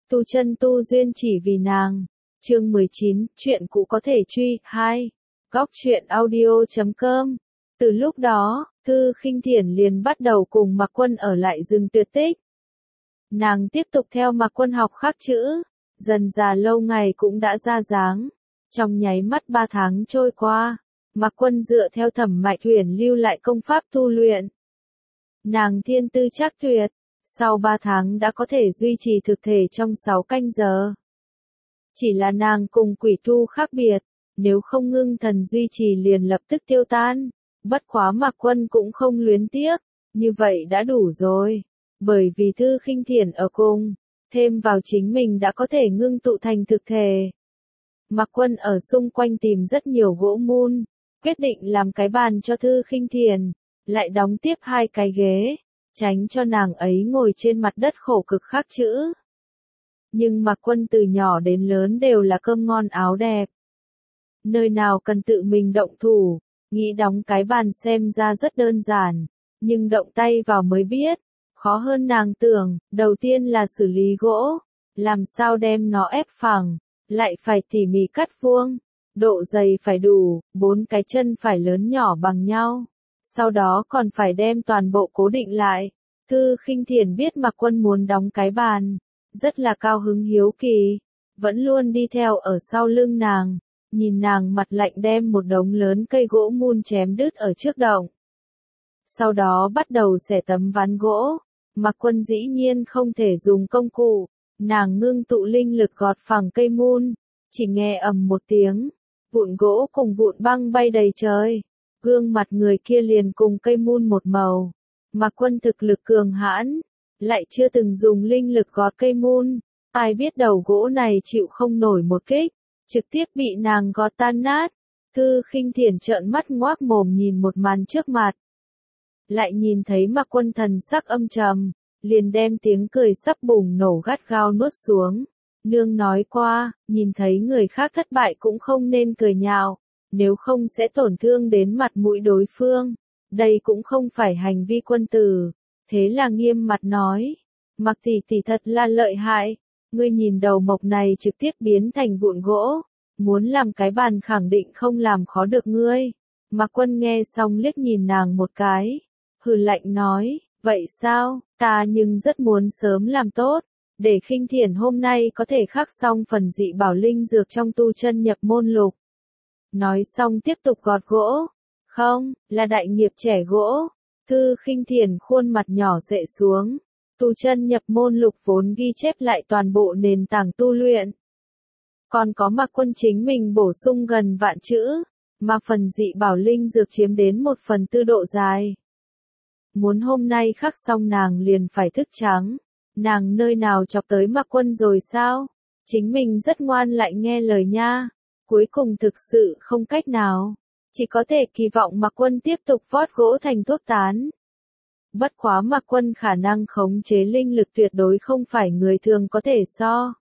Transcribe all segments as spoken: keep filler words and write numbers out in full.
tu chân tu duyên chỉ vì nàng. Chương mười chín, chuyện cũ có thể truy, hai. Góc truyện audio chấm com. Từ lúc đó, Thư Khinh Thiển liền bắt đầu cùng Mạc Quân ở lại rừng Tuyệt Tích. Nàng tiếp tục theo Mạc Quân học khắc chữ, dần dà lâu ngày cũng đã ra dáng. Trong nháy mắt ba tháng trôi qua, Mạc Quân dựa theo Thẩm Mạch Uyển lưu lại công pháp tu luyện. Nàng thiên tư chắc tuyệt, sau ba tháng đã có thể duy trì thực thể trong sáu canh giờ. Chỉ là nàng cùng quỷ tu khác biệt, nếu không ngưng thần duy trì liền lập tức tiêu tan. Bất quá Mạc Quân cũng không luyến tiếc, như vậy đã đủ rồi. Bởi vì Thư Khinh Thiển ở cùng, thêm vào chính mình đã có thể ngưng tụ thành thực thể. Mạc Quân ở xung quanh tìm rất nhiều gỗ mun, quyết định làm cái bàn cho Thư Khinh Thiển, lại đóng tiếp hai cái ghế, tránh cho nàng ấy ngồi trên mặt đất khổ cực khắc chữ. Nhưng Mạc Quân từ nhỏ đến lớn đều là cơm ngon áo đẹp. Nơi nào cần tự mình động thủ, nghĩ đóng cái bàn xem ra rất đơn giản, nhưng động tay vào mới biết, khó hơn nàng tưởng. Đầu tiên là xử lý gỗ, làm sao đem nó ép phẳng, lại phải tỉ mỉ cắt vuông, độ dày phải đủ, bốn cái chân phải lớn nhỏ bằng nhau, sau đó còn phải đem toàn bộ cố định lại. Thư Khinh Thiển biết Mạc Quân muốn đóng cái bàn, rất là cao hứng hiếu kỳ, vẫn luôn đi theo ở sau lưng nàng, nhìn nàng mặt lạnh đem một đống lớn cây gỗ mun chém đứt ở trước động. Sau đó bắt đầu xẻ tấm ván gỗ. Mạc Quân dĩ nhiên không thể dùng công cụ, nàng ngưng tụ linh lực gọt phẳng cây mun, chỉ nghe ầm một tiếng, vụn gỗ cùng vụn băng bay đầy trời, gương mặt người kia liền cùng cây mun một màu. Mạc Quân thực lực cường hãn, lại chưa từng dùng linh lực gọt cây mun, ai biết đầu gỗ này chịu không nổi một kích, trực tiếp bị nàng gọt tan nát. Thư Khinh Thiển trợn mắt ngoác mồm nhìn một màn trước mặt. Lại nhìn thấy Mạc Quân thần sắc âm trầm, liền đem tiếng cười sắp bùng nổ gắt gao nuốt xuống. Nương nói qua, nhìn thấy người khác thất bại cũng không nên cười nhạo, nếu không sẽ tổn thương đến mặt mũi đối phương. Đây cũng không phải hành vi quân tử. Thế là nghiêm mặt nói, Mạc tỷ tỷ thật là lợi hại, ngươi nhìn đầu mộc này trực tiếp biến thành vụn gỗ, muốn làm cái bàn khẳng định không làm khó được ngươi. Mạc Quân nghe xong liếc nhìn nàng một cái, hừ lạnh nói, vậy sao, ta nhưng rất muốn sớm làm tốt, để Khinh Thiển hôm nay có thể khắc xong phần dị bảo linh dược trong tu chân nhập môn lục. Nói xong tiếp tục gọt gỗ, không, là đại nghiệp trẻ gỗ. Thư Khinh Thiển khuôn mặt nhỏ dệ xuống, tu chân nhập môn lục vốn ghi chép lại toàn bộ nền tảng tu luyện. Còn có Mạc Quân chính mình bổ sung gần vạn chữ, mà phần dị bảo linh dược chiếm đến một phần tư độ dài. Muốn hôm nay khắc xong nàng liền phải thức trắng, nàng nơi nào chọc tới Mạc Quân rồi sao? Chính mình rất ngoan lại nghe lời nha, cuối cùng thực sự không cách nào, chỉ có thể kỳ vọng Mạc Quân tiếp tục vót gỗ thành thuốc tán. Bất quá Mạc Quân khả năng khống chế linh lực tuyệt đối không phải người thường có thể so.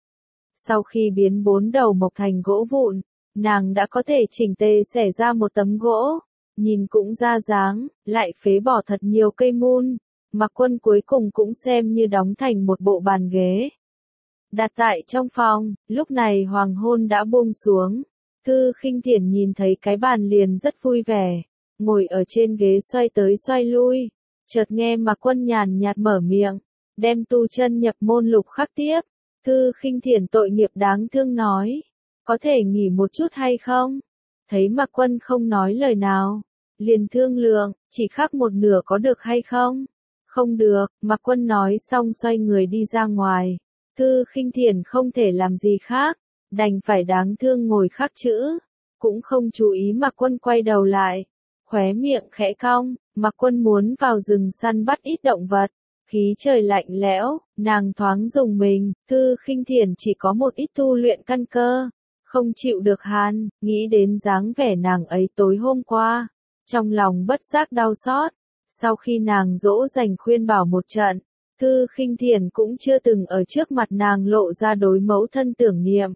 Sau khi biến bốn đầu mộc thành gỗ vụn, nàng đã có thể chỉnh tề xẻ ra một tấm gỗ, nhìn cũng ra dáng, lại phế bỏ thật nhiều cây mun. Mạc Quân cuối cùng cũng xem như đóng thành một bộ bàn ghế. Đặt tại trong phòng, lúc này hoàng hôn đã buông xuống. Thư Khinh Thiển nhìn thấy cái bàn liền rất vui vẻ, ngồi ở trên ghế xoay tới xoay lui, chợt nghe Mạc Quân nhàn nhạt mở miệng, đem tu chân nhập môn lục khắc tiếp. Thư Khinh Thiển tội nghiệp đáng thương nói, có thể nghỉ một chút hay không? Thấy Mạc Quân không nói lời nào, liền thương lượng, chỉ khắc một nửa có được hay không? Không được, Mạc Quân nói xong xoay người đi ra ngoài. Thư Khinh Thiển không thể làm gì khác, đành phải đáng thương ngồi khắc chữ, cũng không chú ý Mạc Quân quay đầu lại, khóe miệng khẽ cong. Mạc Quân muốn vào rừng săn bắt ít động vật, khí trời lạnh lẽo, nàng thoáng dùng mình. Thư Khinh Thiển chỉ có một ít tu luyện căn cơ, không chịu được hàn, nghĩ đến dáng vẻ nàng ấy tối hôm qua, trong lòng bất giác đau xót. Sau khi nàng dỗ dành khuyên bảo một trận, Thư Khinh Thiển cũng chưa từng ở trước mặt nàng lộ ra đối mẫu thân tưởng niệm.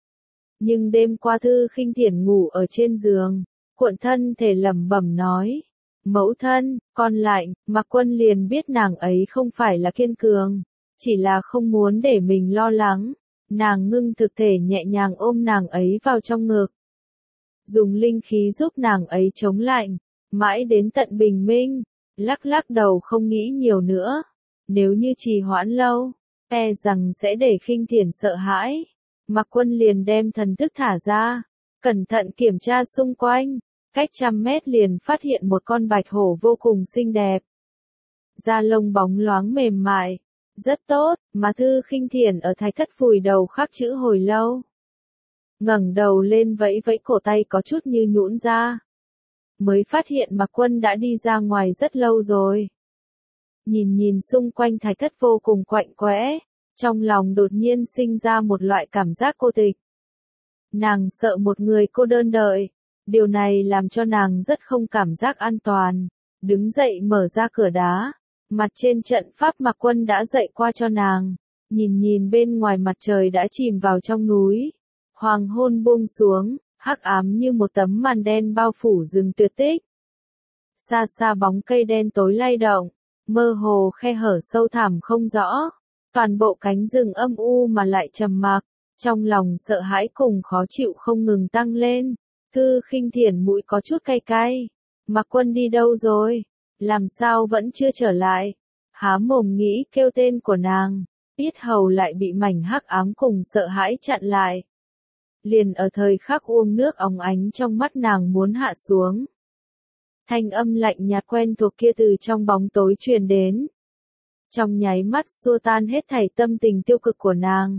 Nhưng đêm qua Thư Khinh Thiển ngủ ở trên giường, cuộn thân thể lẩm bẩm nói, mẫu thân, con lạnh. Mạc Quân liền biết nàng ấy không phải là kiên cường, chỉ là không muốn để mình lo lắng. Nàng ngưng thực thể nhẹ nhàng ôm nàng ấy vào trong ngực. Dùng linh khí giúp nàng ấy chống lạnh, mãi đến tận bình minh, lắc lắc đầu không nghĩ nhiều nữa. Nếu như trì hoãn lâu, e rằng sẽ để Khinh Thiển sợ hãi. Mạc Quân liền đem thần thức thả ra, cẩn thận kiểm tra xung quanh, cách trăm mét liền phát hiện một con bạch hổ vô cùng xinh đẹp. Da lông bóng loáng mềm mại, rất tốt, mà Thư Khinh Thiển ở thạch thất vùi đầu khắc chữ hồi lâu. Ngẩng đầu lên vẫy vẫy cổ tay có chút như nhũn ra. Mới phát hiện Mạc Quân đã đi ra ngoài rất lâu rồi. Nhìn nhìn xung quanh thạch thất vô cùng quạnh quẽ, trong lòng đột nhiên sinh ra một loại cảm giác cô tịch. Nàng sợ một người cô đơn đợi, điều này làm cho nàng rất không cảm giác an toàn. Đứng dậy mở ra cửa đá, mặt trên trận pháp Mạc Quân đã dạy qua cho nàng. Nhìn nhìn bên ngoài mặt trời đã chìm vào trong núi. Hoàng hôn buông xuống, hắc ám như một tấm màn đen bao phủ rừng tuyệt tích. Xa xa bóng cây đen tối lay động, mơ hồ khe hở sâu thẳm không rõ. Toàn bộ cánh rừng âm u mà lại trầm mặc, trong lòng sợ hãi cùng khó chịu không ngừng tăng lên. Thư Khinh Thiển mũi có chút cay cay. Mạc Quân đi đâu rồi? Làm sao vẫn chưa trở lại? Há mồm nghĩ kêu tên của nàng, yết hầu lại bị mảnh hắc ám cùng sợ hãi chặn lại. Liền ở thời khắc uông nước óng ánh trong mắt nàng muốn hạ xuống. Thanh âm lạnh nhạt quen thuộc kia từ trong bóng tối truyền đến. Trong nháy mắt xua tan hết thảy tâm tình tiêu cực của nàng.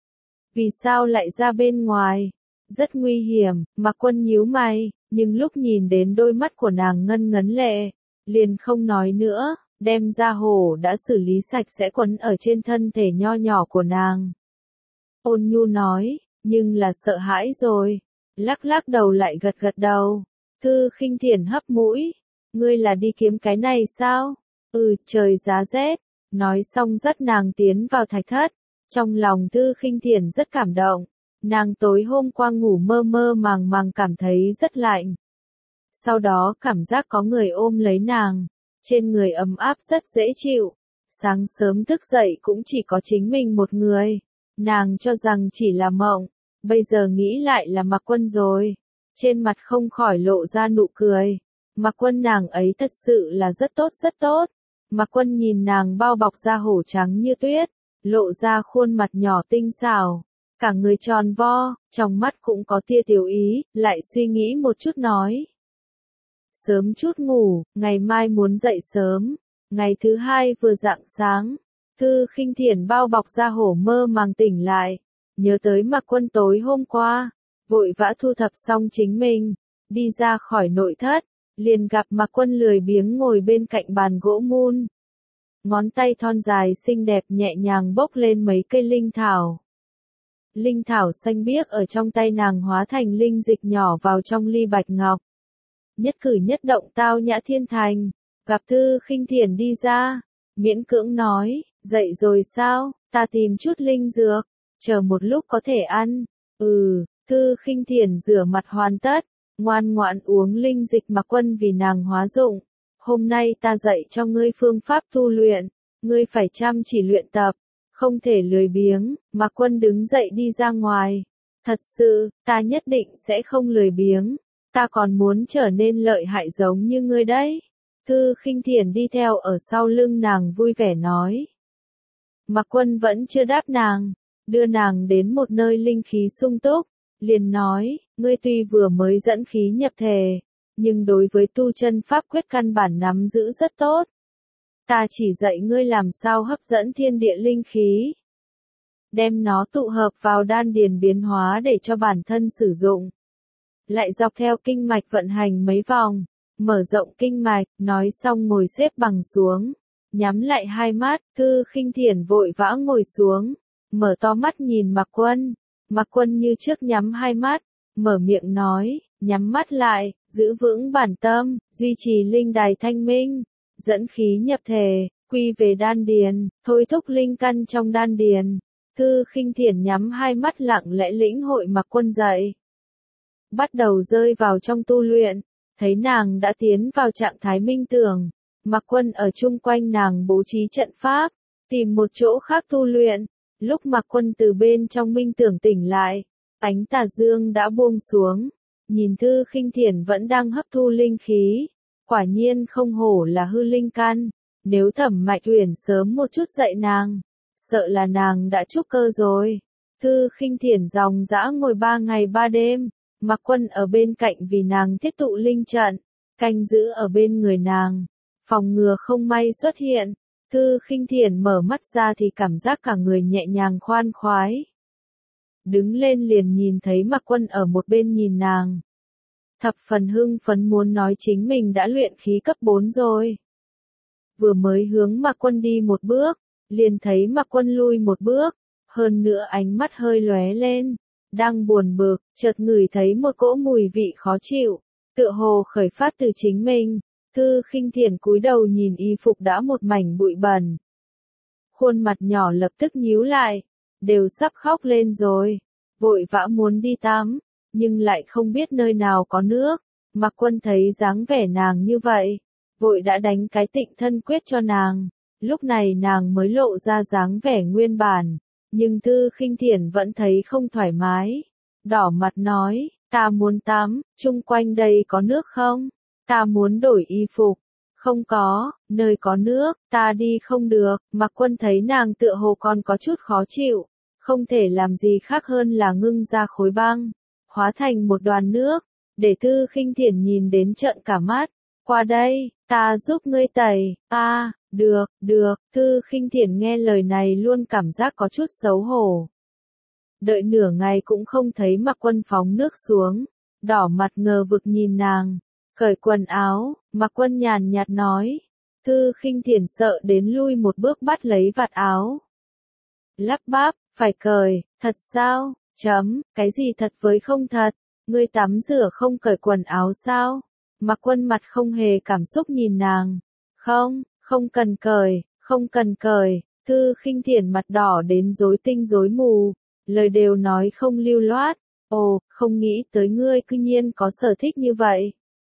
Vì sao lại ra bên ngoài? Rất nguy hiểm, Mạc Quân nhíu mày, nhưng lúc nhìn đến đôi mắt của nàng ngân ngấn lệ, liền không nói nữa, đem ra hổ đã xử lý sạch sẽ quấn ở trên thân thể nho nhỏ của nàng. Ôn nhu nói, nhưng là sợ hãi rồi, lắc lắc đầu lại gật gật đầu. Thư Khinh Thiển hấp mũi, ngươi là đi kiếm cái này sao? Ừ, trời giá rét. Nói xong dắt nàng tiến vào thạch thất, trong lòng Thư Khinh Thiển rất cảm động. Nàng tối hôm qua ngủ mơ mơ màng màng cảm thấy rất lạnh. Sau đó cảm giác có người ôm lấy nàng, trên người ấm áp rất dễ chịu. Sáng sớm thức dậy cũng chỉ có chính mình một người. Nàng cho rằng chỉ là mộng, bây giờ nghĩ lại là Mạc Quân rồi. Trên mặt không khỏi lộ ra nụ cười. Mạc Quân nàng ấy thật sự là rất tốt rất tốt. Mạc Quân nhìn nàng bao bọc da hổ trắng như tuyết, lộ ra khuôn mặt nhỏ tinh xảo, cả người tròn vo, trong mắt cũng có tia tiểu ý, lại suy nghĩ một chút nói. Sớm chút ngủ, ngày mai muốn dậy sớm. Ngày thứ hai vừa rạng sáng, Thư Khinh Thiển bao bọc da hổ mơ màng tỉnh lại, nhớ tới Mạc Quân tối hôm qua, vội vã thu thập xong chính mình, đi ra khỏi nội thất. Liền gặp Mạc Quân lười biếng ngồi bên cạnh bàn gỗ mun. Ngón tay thon dài xinh đẹp nhẹ nhàng bốc lên mấy cây linh thảo. Linh thảo xanh biếc ở trong tay nàng hóa thành linh dịch nhỏ vào trong ly bạch ngọc. Nhất cử nhất động tao nhã thiên thành. Gặp Thư Khinh Thiển đi ra, miễn cưỡng nói, dậy rồi sao, ta tìm chút linh dược, chờ một lúc có thể ăn. Ừ, Thư Khinh Thiển rửa mặt hoàn tất. Ngoan ngoãn uống linh dịch Mạc Quân vì nàng hóa dụng. Hôm nay ta dạy cho ngươi phương pháp tu luyện, ngươi phải chăm chỉ luyện tập, không thể lười biếng. Mạc Quân đứng dậy đi ra ngoài. Thật sự, ta nhất định sẽ không lười biếng, ta còn muốn trở nên lợi hại giống như ngươi đấy. Thư Khinh Thiển đi theo ở sau lưng nàng vui vẻ nói. Mạc Quân vẫn chưa đáp nàng, đưa nàng đến một nơi linh khí sung túc. Liền nói, ngươi tuy vừa mới dẫn khí nhập thể, nhưng đối với tu chân pháp quyết căn bản nắm giữ rất tốt. Ta chỉ dạy ngươi làm sao hấp dẫn thiên địa linh khí. Đem nó tụ hợp vào đan điền biến hóa để cho bản thân sử dụng. Lại dọc theo kinh mạch vận hành mấy vòng, mở rộng kinh mạch, nói xong ngồi xếp bằng xuống. Nhắm lại hai mắt, Thư Khinh Thiển vội vã ngồi xuống, mở to mắt nhìn Mạc Quân. Mạc Quân như trước nhắm hai mắt, mở miệng nói, nhắm mắt lại, giữ vững bản tâm, duy trì linh đài thanh minh, dẫn khí nhập thể, quy về đan điền, thôi thúc linh căn trong đan điền. Thư Khinh Thiển nhắm hai mắt lặng lẽ lĩnh hội Mạc Quân dạy. Bắt đầu rơi vào trong tu luyện, thấy nàng đã tiến vào trạng thái minh tưởng. Mạc Quân ở chung quanh nàng bố trí trận pháp, tìm một chỗ khác tu luyện. Lúc Mạc Quân từ bên trong minh tưởng tỉnh lại, ánh tà dương đã buông xuống, nhìn Thư Khinh Thiển vẫn đang hấp thu linh khí, quả nhiên không hổ là hư linh căn, nếu Thẩm Mạch Uyển sớm một chút dạy nàng, sợ là nàng đã trúc cơ rồi. Thư Khinh Thiển dòng dã ngồi ba ngày ba đêm, Mạc Quân ở bên cạnh vì nàng thiết tụ linh trận, canh giữ ở bên người nàng, phòng ngừa không may xuất hiện. Thư Khinh Thiển mở mắt ra thì cảm giác cả người nhẹ nhàng khoan khoái. Đứng lên liền nhìn thấy Mạc Quân ở một bên nhìn nàng. Thập phần hưng phấn muốn nói chính mình đã luyện khí cấp bốn rồi. Vừa mới hướng Mạc Quân đi một bước, liền thấy Mạc Quân lui một bước, hơn nữa ánh mắt hơi lóe lên, đang buồn bực, chợt ngửi thấy một cỗ mùi vị khó chịu, tựa hồ khởi phát từ chính mình. Thư Khinh Thiển cúi đầu nhìn y phục đã một mảnh bụi bẩn. Khuôn mặt nhỏ lập tức nhíu lại, đều sắp khóc lên rồi, vội vã muốn đi tắm, nhưng lại không biết nơi nào có nước. Mạc Quân thấy dáng vẻ nàng như vậy, vội đã đánh cái tịnh thân quyết cho nàng, lúc này nàng mới lộ ra dáng vẻ nguyên bản, nhưng Thư Khinh Thiển vẫn thấy không thoải mái, đỏ mặt nói, ta muốn tắm, chung quanh đây có nước không? Ta muốn đổi y phục. Không có, nơi có nước, ta đi không được. Mạc Quân thấy nàng tựa hồ còn có chút khó chịu, không thể làm gì khác hơn là ngưng ra khối băng, hóa thành một đoàn nước, để Thư Khinh Thiển nhìn đến trợn cả mắt. Qua đây, ta giúp ngươi tẩy. A, à, được, được. Thư Khinh Thiển nghe lời này luôn cảm giác có chút xấu hổ. Đợi nửa ngày cũng không thấy Mạc Quân phóng nước xuống, đỏ mặt ngờ vực nhìn nàng. Cởi quần áo, Mạc Quân nhàn nhạt nói. Thư Khinh Thiển sợ đến lui một bước bắt lấy vạt áo. Lắp bắp, phải cởi, thật sao? Chấm, cái gì thật với không thật? Ngươi tắm rửa không cởi quần áo sao? Mạc Quân mặt không hề cảm xúc nhìn nàng. Không, không cần cởi, không cần cởi. Thư Khinh Thiển mặt đỏ đến rối tinh rối mù, lời đều nói không lưu loát. Ồ, không nghĩ tới ngươi cư nhiên có sở thích như vậy.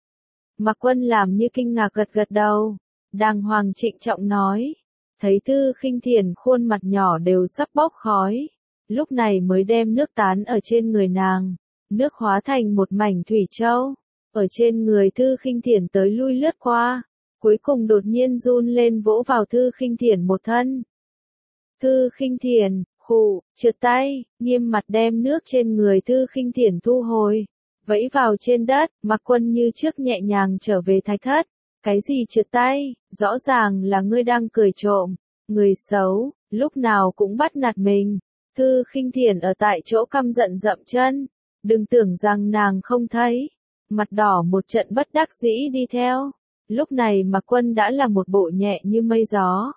Mạc Quân làm như kinh ngạc gật gật đầu, đàng hoàng trịnh trọng nói, thấy Thư Khinh Thiển khuôn mặt nhỏ đều sắp bốc khói, lúc này mới đem nước tán ở trên người nàng, nước hóa thành một mảnh thủy châu, ở trên người Thư Khinh Thiển tới lui lướt qua, cuối cùng đột nhiên run lên vỗ vào Thư Khinh Thiển một thân. Thư Khinh Thiển, khụ, trượt tay, nghiêm mặt đem nước trên người Thư Khinh Thiển thu hồi. Vẫy vào trên đất, Mạc Quân như trước nhẹ nhàng trở về thạch thất. Cái gì trượt tay, rõ ràng là ngươi đang cười trộm, người xấu, lúc nào cũng bắt nạt mình. Thư Khinh Thiển ở tại chỗ căm giận dậm chân, đừng tưởng rằng nàng không thấy. Mặt đỏ một trận bất đắc dĩ đi theo, lúc này Mạc Quân đã là một bộ nhẹ như mây gió.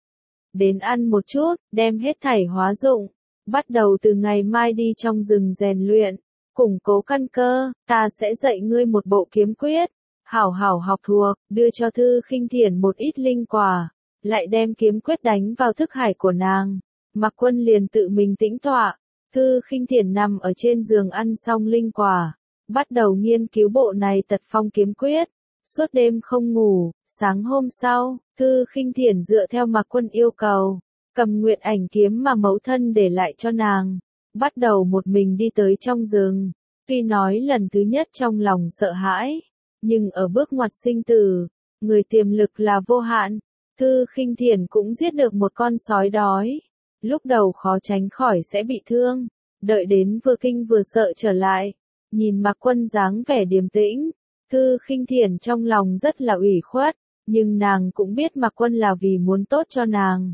Đến ăn một chút, đem hết thảy hóa dụng, bắt đầu từ ngày mai đi trong rừng rèn luyện. Củng cố căn cơ, ta sẽ dạy ngươi một bộ kiếm quyết, hảo hảo học thuộc, đưa cho Thư Khinh Thiển một ít linh quả, lại đem kiếm quyết đánh vào thức hải của nàng. Mạc Quân liền tự mình tĩnh tọa, Thư Khinh Thiển nằm ở trên giường ăn xong linh quả, bắt đầu nghiên cứu bộ này tật phong kiếm quyết, suốt đêm không ngủ. Sáng hôm sau, Thư Khinh Thiển dựa theo Mạc Quân yêu cầu, cầm Nguyệt Ảnh kiếm mà mẫu thân để lại cho nàng. Bắt đầu một mình đi tới trong rừng, tuy nói lần thứ nhất trong lòng sợ hãi, nhưng ở bước ngoặt sinh tử, người tiềm lực là vô hạn. Thư Khinh Thiển cũng giết được một con sói đói, lúc đầu khó tránh khỏi sẽ bị thương, đợi đến vừa kinh vừa sợ trở lại, nhìn Mạc Quân dáng vẻ điềm tĩnh, Thư Khinh Thiển trong lòng rất là ủy khuất, nhưng nàng cũng biết Mạc Quân là vì muốn tốt cho nàng.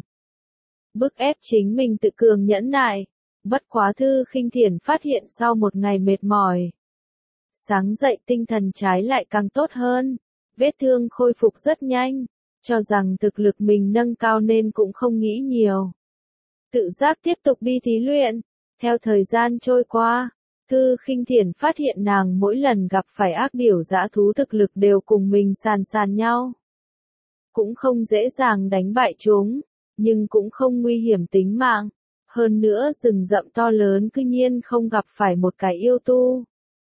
Bức ép chính mình tự cường nhẫn nại. Bất quá Thư Khinh Thiển phát hiện sau một ngày mệt mỏi, sáng dậy tinh thần trái lại càng tốt hơn, vết thương khôi phục rất nhanh, cho rằng thực lực mình nâng cao nên cũng không nghĩ nhiều. Tự giác tiếp tục đi thí luyện, theo thời gian trôi qua, Thư Khinh Thiển phát hiện nàng mỗi lần gặp phải ác điểu dã thú thực lực đều cùng mình sàn sàn nhau. Cũng không dễ dàng đánh bại chúng, nhưng cũng không nguy hiểm tính mạng. Hơn nữa rừng rậm to lớn cư nhiên không gặp phải một cái yêu tu.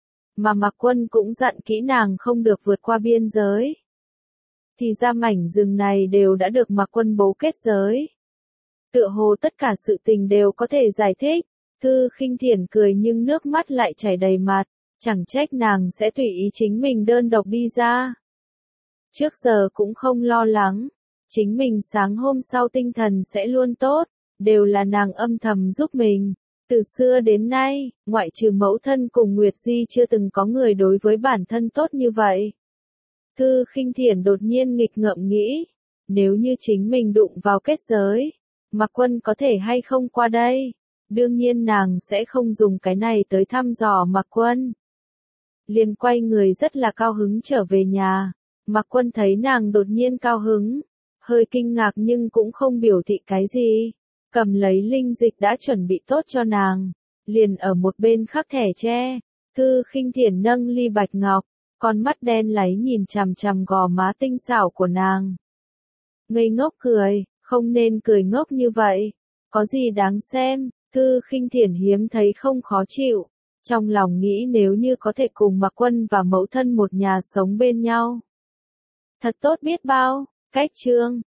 Mà Mạc Quân cũng dặn kỹ nàng không được vượt qua biên giới. Thì ra mảnh rừng này đều đã được Mạc Quân bố kết giới. Tựa hồ tất cả sự tình đều có thể giải thích. Thư Khinh Thiển cười nhưng nước mắt lại chảy đầy mặt, chẳng trách nàng sẽ tùy ý chính mình đơn độc đi ra. Trước giờ cũng không lo lắng, chính mình sáng hôm sau tinh thần sẽ luôn tốt, đều là nàng âm thầm giúp mình. Từ xưa đến nay, ngoại trừ mẫu thân cùng Nguyệt Di chưa từng có người đối với bản thân tốt như vậy. Thư Khinh Thiển đột nhiên nghịch ngợm nghĩ, nếu như chính mình đụng vào kết giới, Mạc Quân có thể hay không qua đây? Đương nhiên nàng sẽ không dùng cái này tới thăm dò Mạc Quân. Liền quay người rất là cao hứng trở về nhà. Mạc Quân thấy nàng đột nhiên cao hứng, hơi kinh ngạc nhưng cũng không biểu thị cái gì. Cầm lấy linh dịch đã chuẩn bị tốt cho nàng, liền ở một bên khắc thẻ tre. Thư Khinh Thiển nâng ly bạch ngọc, con mắt đen láy nhìn chằm chằm gò má tinh xảo của nàng. Ngây ngốc cười, không nên cười ngốc như vậy, có gì đáng xem. Thư Khinh Thiển hiếm thấy không khó chịu, trong lòng nghĩ nếu như có thể cùng Mạc Quân và mẫu thân một nhà sống bên nhau. Thật tốt biết bao. Cách chương